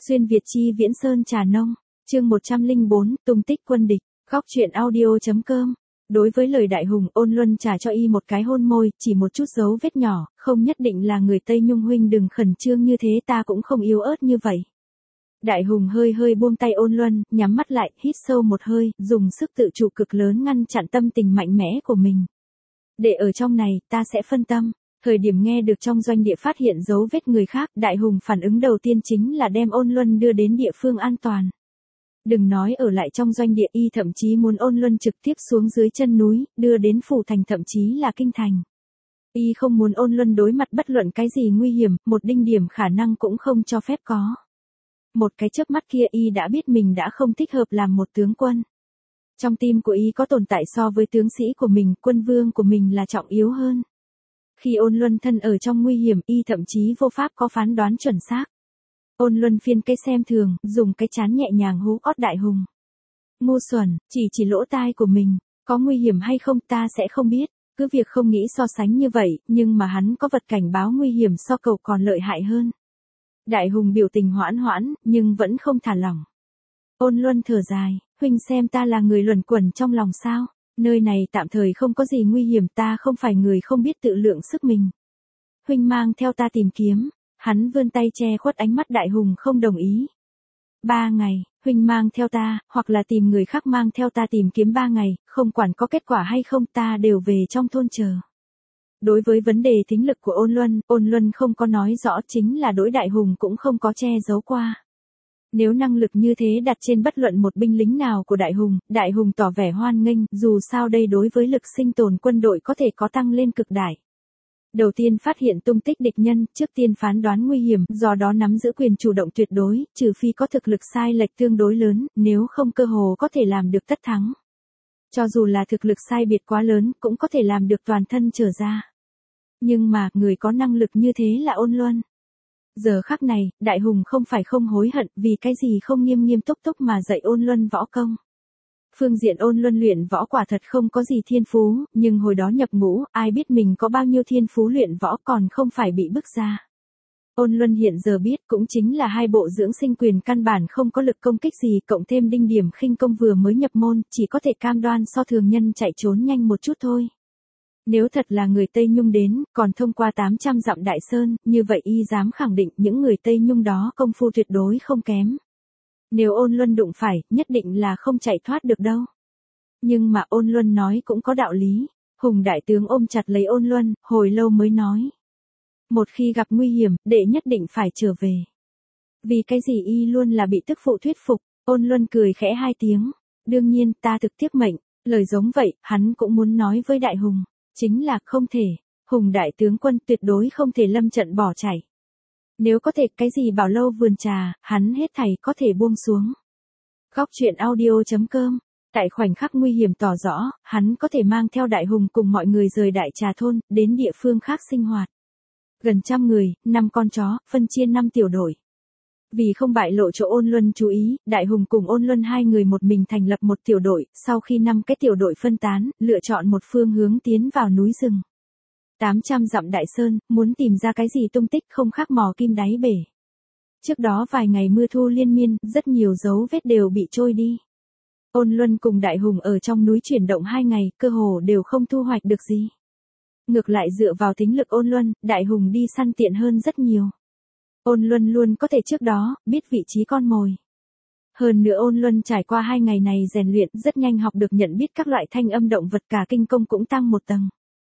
Xuyên Việt chi Viễn Sơn Trà Nông, chương 104, tung tích quân địch, góc truyện audio.com. Đối với lời Đại Hùng, Ôn Luân trả cho y một cái hôn môi, chỉ một chút dấu vết nhỏ, không nhất định là người Tây Nhung, huynh đừng khẩn trương như thế, ta cũng không yếu ớt như vậy. Đại Hùng hơi hơi buông tay Ôn Luân, nhắm mắt lại, hít sâu một hơi, dùng sức tự chủ cực lớn ngăn chặn tâm tình mạnh mẽ của mình. Để ở trong này, ta sẽ phân tâm. Thời điểm nghe được trong doanh địa phát hiện dấu vết người khác, Đại Hùng phản ứng đầu tiên chính là đem Ôn Luân đưa đến địa phương an toàn. Đừng nói ở lại trong doanh địa, y thậm chí muốn Ôn Luân trực tiếp xuống dưới chân núi, đưa đến phủ thành, thậm chí là kinh thành. Y không muốn Ôn Luân đối mặt bất luận cái gì nguy hiểm, một đinh điểm khả năng cũng không cho phép có. Một cái chớp mắt kia y đã biết mình đã không thích hợp làm một tướng quân. Trong tim của y có tồn tại so với tướng sĩ của mình, quân vương của mình là trọng yếu hơn. Khi Ôn Luân thân ở trong nguy hiểm, y thậm chí vô pháp có phán đoán chuẩn xác. Ôn Luân phiên cây xem thường, dùng cái trán nhẹ nhàng hú ót Đại Hùng. Ngu xuẩn, chỉ lỗ tai của mình, có nguy hiểm hay không ta sẽ không biết, cứ việc không nghĩ so sánh như vậy, nhưng mà hắn có vật cảnh báo nguy hiểm so cậu còn lợi hại hơn. Đại Hùng biểu tình hoãn hoãn, nhưng vẫn không thả lỏng. Ôn Luân thở dài, huynh xem ta là người luẩn quẩn trong lòng sao, nơi này tạm thời không có gì nguy hiểm, ta không phải người không biết tự lượng sức mình. Huynh mang theo ta tìm kiếm, hắn vươn tay che khuất ánh mắt. Đại Hùng không đồng ý. 3 ngày, huynh mang theo ta, hoặc là tìm người khác mang theo ta tìm kiếm 3 ngày, không quản có kết quả hay không ta đều về trong thôn chờ. Đối với vấn đề thính lực của Ôn Luân không có nói rõ, chính là đối Đại Hùng cũng không có che giấu qua. Nếu năng lực như thế đặt trên bất luận một binh lính nào của Đại Hùng tỏ vẻ hoan nghênh, dù sao đây đối với lực sinh tồn quân đội có thể có tăng lên cực đại. Đầu tiên phát hiện tung tích địch nhân, trước tiên phán đoán nguy hiểm, do đó nắm giữ quyền chủ động tuyệt đối, trừ phi có thực lực sai lệch tương đối lớn, nếu không cơ hồ có thể làm được tất thắng. Cho dù là thực lực sai biệt quá lớn, cũng có thể làm được toàn thân trở ra. Nhưng mà, người có năng lực như thế là Ôn Luân. Giờ khắc này, Đại Hùng không phải không hối hận, vì cái gì không nghiêm nghiêm túc túc mà dạy Ôn Luân võ công. Phương diện Ôn Luân luyện võ quả thật không có gì thiên phú, nhưng hồi đó nhập ngũ, ai biết mình có bao nhiêu thiên phú luyện võ, còn không phải bị bức ra. Ôn Luân hiện giờ biết cũng chính là 2 bộ dưỡng sinh quyền căn bản không có lực công kích gì, cộng thêm đinh điểm khinh công vừa mới nhập môn, chỉ có thể cam đoan so thường nhân chạy trốn nhanh một chút thôi. Nếu thật là người Tây Nhung đến, còn thông qua 800 dặm Đại Sơn, như vậy y dám khẳng định những người Tây Nhung đó công phu tuyệt đối không kém. Nếu Ôn Luân đụng phải, nhất định là không chạy thoát được đâu. Nhưng mà Ôn Luân nói cũng có đạo lý. Hùng đại tướng ôm chặt lấy Ôn Luân, hồi lâu mới nói. Một khi gặp nguy hiểm, đệ nhất định phải trở về. Vì cái gì y luôn là bị tức phụ thuyết phục. Ôn Luân cười khẽ 2 tiếng. Đương nhiên, ta thực tiếp mệnh. Lời giống vậy, hắn cũng muốn nói với Đại Hùng. Chính là không thể. Hùng đại tướng quân tuyệt đối không thể lâm trận bỏ chạy. Nếu có thể, cái gì bảo lâu vườn trà, hắn hết thảy có thể buông xuống. Góc truyện audio.com. Tại khoảnh khắc nguy hiểm tỏ rõ, hắn có thể mang theo Đại Hùng cùng mọi người rời Đại Trà thôn, đến địa phương khác sinh hoạt. Gần 100 người, 5 con chó, phân chia 5 tiểu đội. Vì không bại lộ chỗ Ôn Luân chú ý, Đại Hùng cùng Ôn Luân 2 người một mình thành lập một tiểu đội, sau khi 5 cái tiểu đội phân tán, lựa chọn một phương hướng tiến vào núi rừng. 800 dặm Đại Sơn, muốn tìm ra cái gì tung tích không khác mò kim đáy bể. Trước đó vài ngày mưa thu liên miên, rất nhiều dấu vết đều bị trôi đi. Ôn Luân cùng Đại Hùng ở trong núi chuyển động 2 ngày, cơ hồ đều không thu hoạch được gì. Ngược lại dựa vào tính lực Ôn Luân, Đại Hùng đi săn tiện hơn rất nhiều. Ôn Luân luôn có thể trước đó, biết vị trí con mồi. Hơn nữa Ôn Luân trải qua 2 ngày này rèn luyện, rất nhanh học được nhận biết các loại thanh âm động vật, cả kinh công cũng tăng 1 tầng.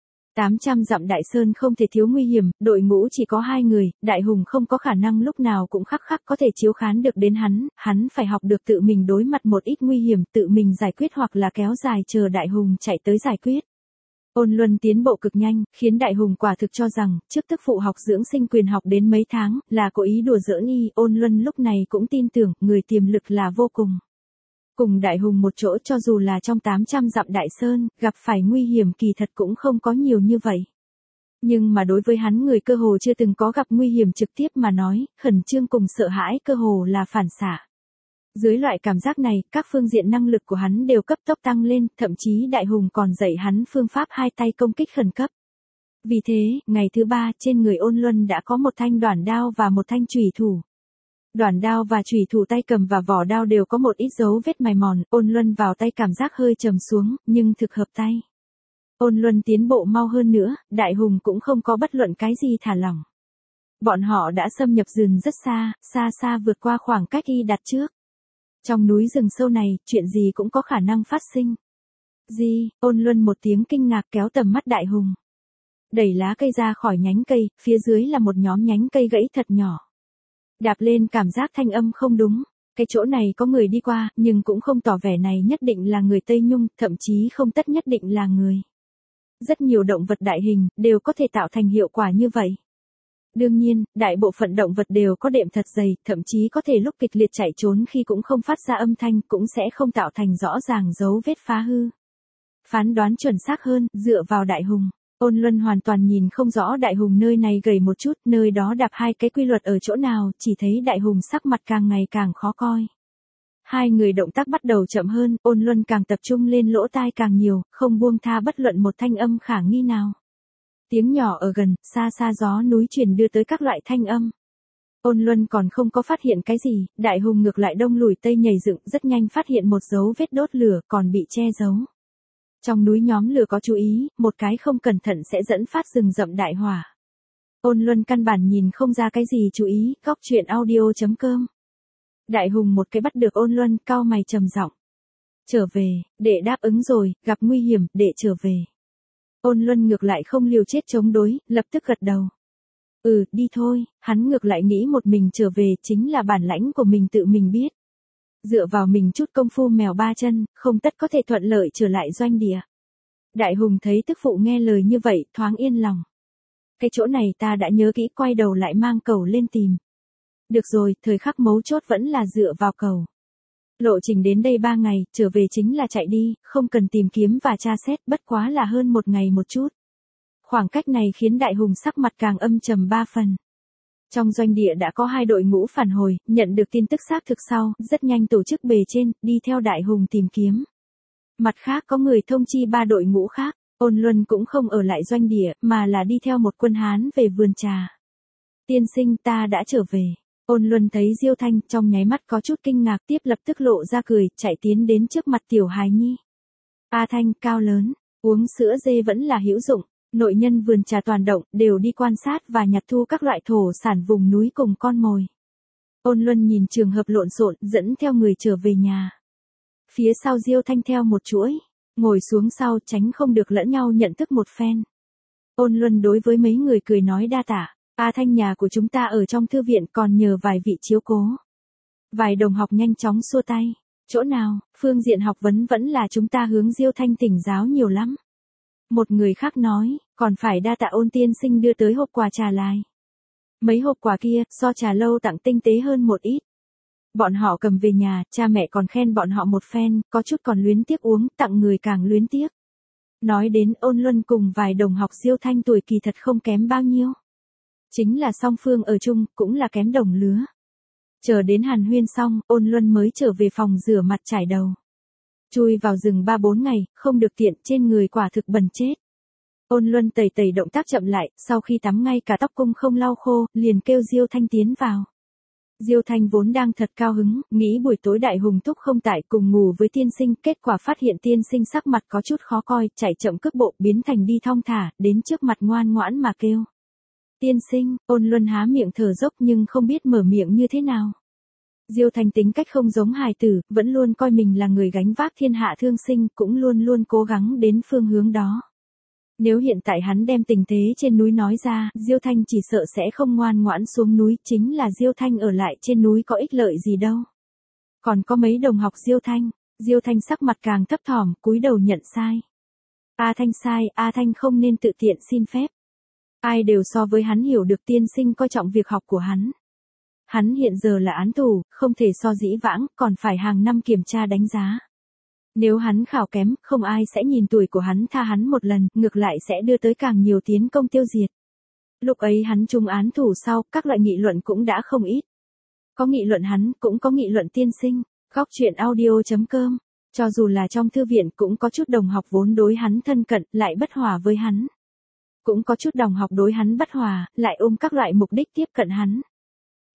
800 dặm Đại Sơn không thể thiếu nguy hiểm, đội ngũ chỉ có 2 người, Đại Hùng không có khả năng lúc nào cũng khắc có thể chiếu khán được đến hắn phải học được tự mình đối mặt một ít nguy hiểm, tự mình giải quyết hoặc là kéo dài chờ Đại Hùng chạy tới giải quyết. Ôn Luân tiến bộ cực nhanh, khiến Đại Hùng quả thực cho rằng, trước tức phụ học dưỡng sinh quyền học đến mấy tháng, là cố ý đùa giỡn y. Ôn Luân lúc này cũng tin tưởng, người tiềm lực là vô cùng. Cùng Đại Hùng một chỗ, cho dù là trong 800 dặm Đại Sơn, gặp phải nguy hiểm kỳ thật cũng không có nhiều như vậy. Nhưng mà đối với hắn, người cơ hồ chưa từng có gặp nguy hiểm trực tiếp mà nói, khẩn trương cùng sợ hãi cơ hồ là phản xạ. Dưới loại cảm giác này, các phương diện năng lực của hắn đều cấp tốc tăng lên, thậm chí Đại Hùng còn dạy hắn phương pháp 2 tay công kích khẩn cấp. Vì thế, ngày thứ 3, trên người Ôn Luân đã có một thanh đoản đao và một thanh chùy thủ. Đoản đao và chùy thủ tay cầm và vỏ đao đều có một ít dấu vết mài mòn, Ôn Luân vào tay cảm giác hơi trầm xuống, nhưng thực hợp tay. Ôn Luân tiến bộ mau hơn nữa, Đại Hùng cũng không có bất luận cái gì thả lỏng. Bọn họ đã xâm nhập rừng rất xa, xa xa vượt qua khoảng cách y đặt trước. Trong núi rừng sâu này, chuyện gì cũng có khả năng phát sinh. Gì? Ôn Luân một tiếng kinh ngạc kéo tầm mắt Đại Hùng. Đẩy lá cây ra khỏi nhánh cây, phía dưới là một nhóm nhánh cây gãy thật nhỏ. Đạp lên cảm giác thanh âm không đúng. Cái chỗ này có người đi qua, nhưng cũng không tỏ vẻ này nhất định là người Tây Nhung, thậm chí không tất nhất định là người. Rất nhiều động vật đại hình, đều có thể tạo thành hiệu quả như vậy. Đương nhiên, đại bộ phận động vật đều có đệm thật dày, thậm chí có thể lúc kịch liệt chạy trốn khi cũng không phát ra âm thanh, cũng sẽ không tạo thành rõ ràng dấu vết phá hư. Phán đoán chuẩn xác hơn, dựa vào Đại Hùng. Ôn Luân hoàn toàn nhìn không rõ Đại Hùng nơi này gầy một chút, nơi đó đạp hai cái quy luật ở chỗ nào, chỉ thấy Đại Hùng sắc mặt càng ngày càng khó coi. Hai người động tác bắt đầu chậm hơn, Ôn Luân càng tập trung lên lỗ tai càng nhiều, không buông tha bất luận một thanh âm khả nghi nào. Tiếng nhỏ ở gần, xa xa gió núi truyền đưa tới các loại thanh âm. Ôn Luân còn không có phát hiện cái gì, Đại Hùng ngược lại đông lùi tây nhảy dựng, rất nhanh phát hiện một dấu vết đốt lửa còn bị che giấu. Trong núi nhóm lửa có chú ý, một cái không cẩn thận sẽ dẫn phát rừng rậm đại hỏa. Ôn Luân căn bản nhìn không ra cái gì chú ý, góc truyện audio.com. Đại Hùng một cái bắt được Ôn Luân, cau mày trầm giọng. Trở về, đệ đáp ứng rồi, gặp nguy hiểm, đệ trở về. Ôn Luân ngược lại không liều chết chống đối, lập tức gật đầu. Đi thôi, hắn ngược lại nghĩ một mình trở về chính là bản lãnh của mình tự mình biết. Dựa vào mình chút công phu mèo ba chân, không tất có thể thuận lợi trở lại doanh địa. Đại Hùng thấy tức phụ nghe lời như vậy, thoáng yên lòng. Cái chỗ này ta đã nhớ kỹ, quay đầu lại mang cầu lên tìm. Được rồi, thời khắc mấu chốt vẫn là dựa vào cầu. Lộ trình đến đây 3 ngày, trở về chính là chạy đi, không cần tìm kiếm và tra xét, bất quá là hơn 1 ngày một chút. Khoảng cách này khiến Đại Hùng sắc mặt càng âm trầm 3 phần. Trong doanh địa đã có 2 đội ngũ phản hồi, nhận được tin tức xác thực sau, rất nhanh tổ chức bề trên, đi theo Đại Hùng tìm kiếm. Mặt khác có người thông chi 3 đội ngũ khác, Ôn Luân cũng không ở lại doanh địa, mà là đi theo một quân Hán về vườn trà. Tiên sinh, ta đã trở về. Ôn Luân thấy Diêu Thanh, trong nháy mắt có chút kinh ngạc, tiếp lập tức lộ ra cười, chạy tiến đến trước mặt tiểu hài nhi. A Thanh, cao lớn, uống sữa dê vẫn là hữu dụng. Nội nhân vườn trà toàn động, đều đi quan sát và nhặt thu các loại thổ sản vùng núi cùng con mồi. Ôn Luân nhìn trường hợp lộn xộn, dẫn theo người trở về nhà. Phía sau Diêu Thanh theo một chuỗi, ngồi xuống sau tránh không được lẫn nhau nhận thức một phen. Ôn Luân đối với mấy người cười nói đa tạ. A Thanh, nhà của chúng ta ở trong thư viện, còn nhờ vài vị chiếu cố. Vài đồng học nhanh chóng xua tay. Chỗ nào, phương diện học vấn vẫn là chúng ta hướng Diêu Thanh thỉnh giáo nhiều lắm. Một người khác nói, còn phải đa tạ Ôn tiên sinh đưa tới hộp quà trà lại. Mấy hộp quà kia, so trà lâu tặng tinh tế hơn một ít. Bọn họ cầm về nhà, cha mẹ còn khen bọn họ một phen, có chút còn luyến tiếc uống, tặng người càng luyến tiếc. Nói đến Ôn Luân cùng vài đồng học Diêu Thanh tuổi kỳ thật không kém bao nhiêu. Chính là song phương ở chung, cũng là kém đồng lứa. Chờ đến hàn huyên xong, Ôn Luân mới trở về phòng rửa mặt trải đầu. Chui vào rừng 3-4 ngày, không được tiện, trên người quả thực bẩn chết. Ôn Luân tẩy tẩy động tác chậm lại, sau khi tắm ngay cả tóc cung không lau khô, liền kêu Diêu Thanh tiến vào. Diêu Thanh vốn đang thật cao hứng, nghĩ buổi tối Đại Hùng thúc không tại cùng ngủ với tiên sinh, kết quả phát hiện tiên sinh sắc mặt có chút khó coi, chạy chậm cước bộ biến thành đi thong thả, đến trước mặt ngoan ngoãn mà kêu. Tiên sinh, Ôn Luân há miệng thở dốc nhưng không biết mở miệng như thế nào. Diêu Thanh tính cách không giống hài tử, vẫn luôn coi mình là người gánh vác thiên hạ thương sinh, cũng luôn luôn cố gắng đến phương hướng đó. Nếu hiện tại hắn đem tình thế trên núi nói ra, Diêu Thanh chỉ sợ sẽ không ngoan ngoãn xuống núi, chính là Diêu Thanh ở lại trên núi có ích lợi gì đâu. Còn có mấy đồng học Diêu Thanh sắc mặt càng thấp thỏm, cúi đầu nhận sai. A Thanh sai, A Thanh không nên tự tiện xin phép. Ai đều so với hắn hiểu được tiên sinh coi trọng việc học của hắn. Hắn hiện giờ là án tù, không thể so dĩ vãng, còn phải hàng năm kiểm tra đánh giá. Nếu hắn khảo kém, không ai sẽ nhìn tuổi của hắn tha hắn một lần, ngược lại sẽ đưa tới càng nhiều tiến công tiêu diệt. Lúc ấy hắn trúng án tù sau, các loại nghị luận cũng đã không ít. Có nghị luận hắn, cũng có nghị luận tiên sinh. Góc truyện audio.com. Cho dù là trong thư viện cũng có chút đồng học vốn đối hắn thân cận, lại bất hòa với hắn. Cũng có chút đồng học đối hắn bất hòa, lại ôm các loại mục đích tiếp cận hắn.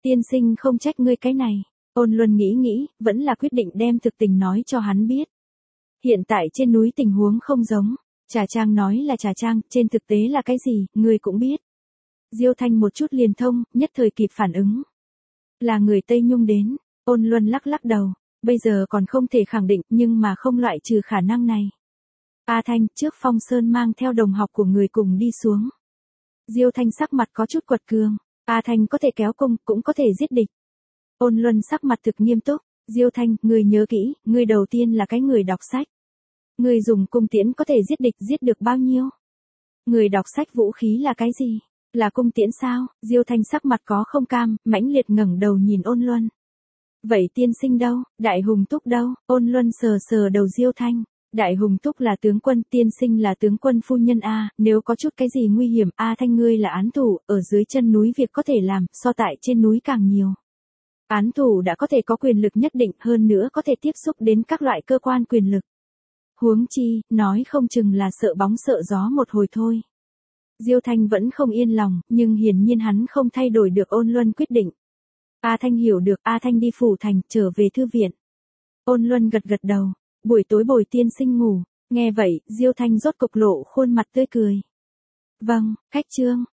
Tiên sinh không trách ngươi cái này. Ôn Luân nghĩ nghĩ, vẫn là quyết định đem thực tình nói cho hắn biết. Hiện tại trên núi tình huống không giống. Trà Trang nói là Trà Trang, trên thực tế là cái gì, ngươi cũng biết. Diêu Thanh một chút liền thông, nhất thời kịp phản ứng. Là người Tây Nhung đến. Ôn Luân lắc lắc đầu. Bây giờ còn không thể khẳng định, nhưng mà không loại trừ khả năng này. A Thanh, trước Phong Sơn mang theo đồng học của người cùng đi xuống. Diêu Thanh sắc mặt có chút quật cường. A Thanh có thể kéo cung, cũng có thể giết địch. Ôn Luân sắc mặt thực nghiêm túc. Diêu Thanh, ngươi nhớ kỹ, ngươi đầu tiên là cái người đọc sách. Ngươi dùng cung tiễn có thể giết địch, giết được bao nhiêu? Người đọc sách vũ khí là cái gì? Là cung tiễn sao? Diêu Thanh sắc mặt có không cam, mãnh liệt ngẩng đầu nhìn Ôn Luân. Vậy tiên sinh đâu? Đại Hùng Túc đâu? Ôn Luân sờ sờ đầu Diêu Thanh. Đại Hùng Túc là tướng quân, tiên sinh là tướng quân phu nhân a, nếu có chút cái gì nguy hiểm, A Thanh ngươi là án thủ, ở dưới chân núi việc có thể làm, so tại trên núi càng nhiều. Án thủ đã có thể có quyền lực nhất định, hơn nữa có thể tiếp xúc đến các loại cơ quan quyền lực. Huống chi, nói không chừng là sợ bóng sợ gió một hồi thôi. Diêu Thanh vẫn không yên lòng, nhưng hiển nhiên hắn không thay đổi được Ôn Luân quyết định. A Thanh hiểu được, A Thanh đi phủ thành, trở về thư viện. Ôn Luân gật gật đầu, buổi tối bồi tiên sinh ngủ, nghe vậy, Diêu Thanh rốt cục lộ khuôn mặt tươi cười. Vâng, khách trương,